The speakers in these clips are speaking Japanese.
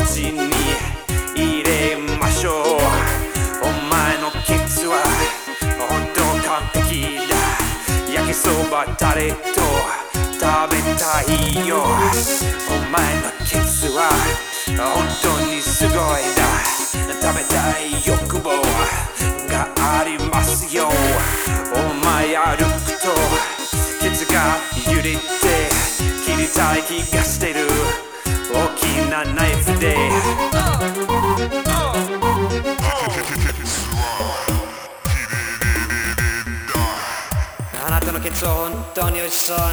口に入れましょう。お前のケツは本当完璧だ。焼きそばタレと食べたいよ。お前のケツは本当にすごいだ。食べたい欲望がありますよ。お前歩くとケツが揺れて切りたい気がしてる。大きなナイフであなたのケツは本当に美味しそうな。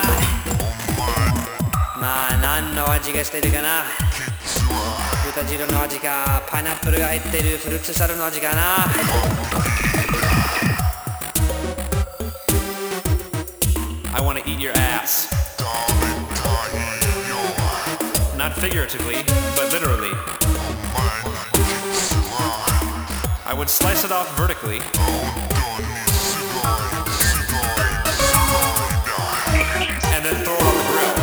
まあ何の味がしてるかな。豚汁の味か、パイナップルが入っているフルーツサルの味かな。I want to eat your ass. Not figuratively, but literally. I would slice it off vertically. And then throw it on the grill.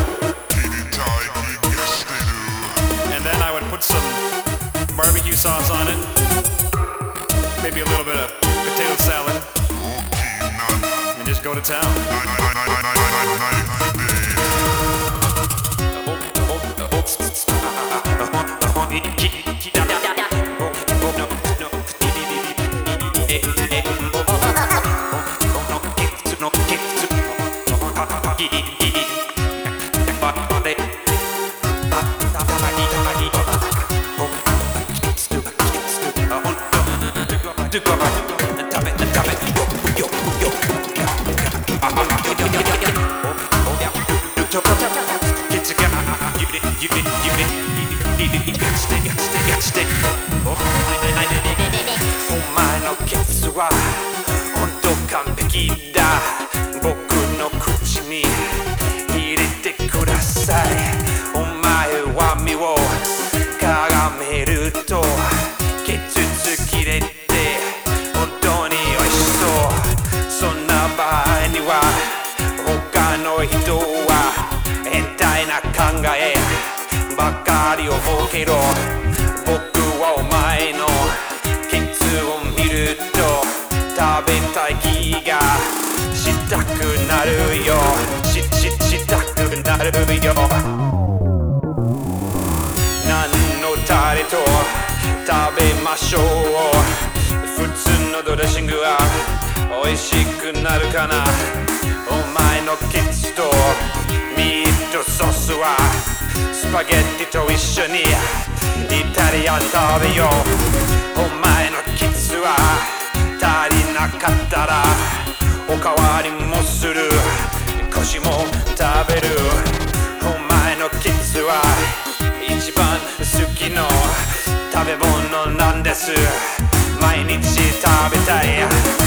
And then I would put some barbecue sauce on it. Maybe a little bit of potato salad. And just go to town.お前のケツは本当完璧だ。僕の口に入れてください。お前は身をかがめるとケツ突き出て本当に美味しそう。そんな場合には他の人は変態な考えばかりを覚えろ。僕はお前のケツを見ると食べたい気がしたくなるよ。したくなるよ。何のタレと食べましょう。普通のドレッシングは美味しくなるかな。お前のケツとミートソースはスパゲッティと一緒にイタリアン食べよう。お前のケツは足りなかったらおかわりもする。腰も食べる。お前のケツは一番好きの食べ物なんです。毎日食べたい。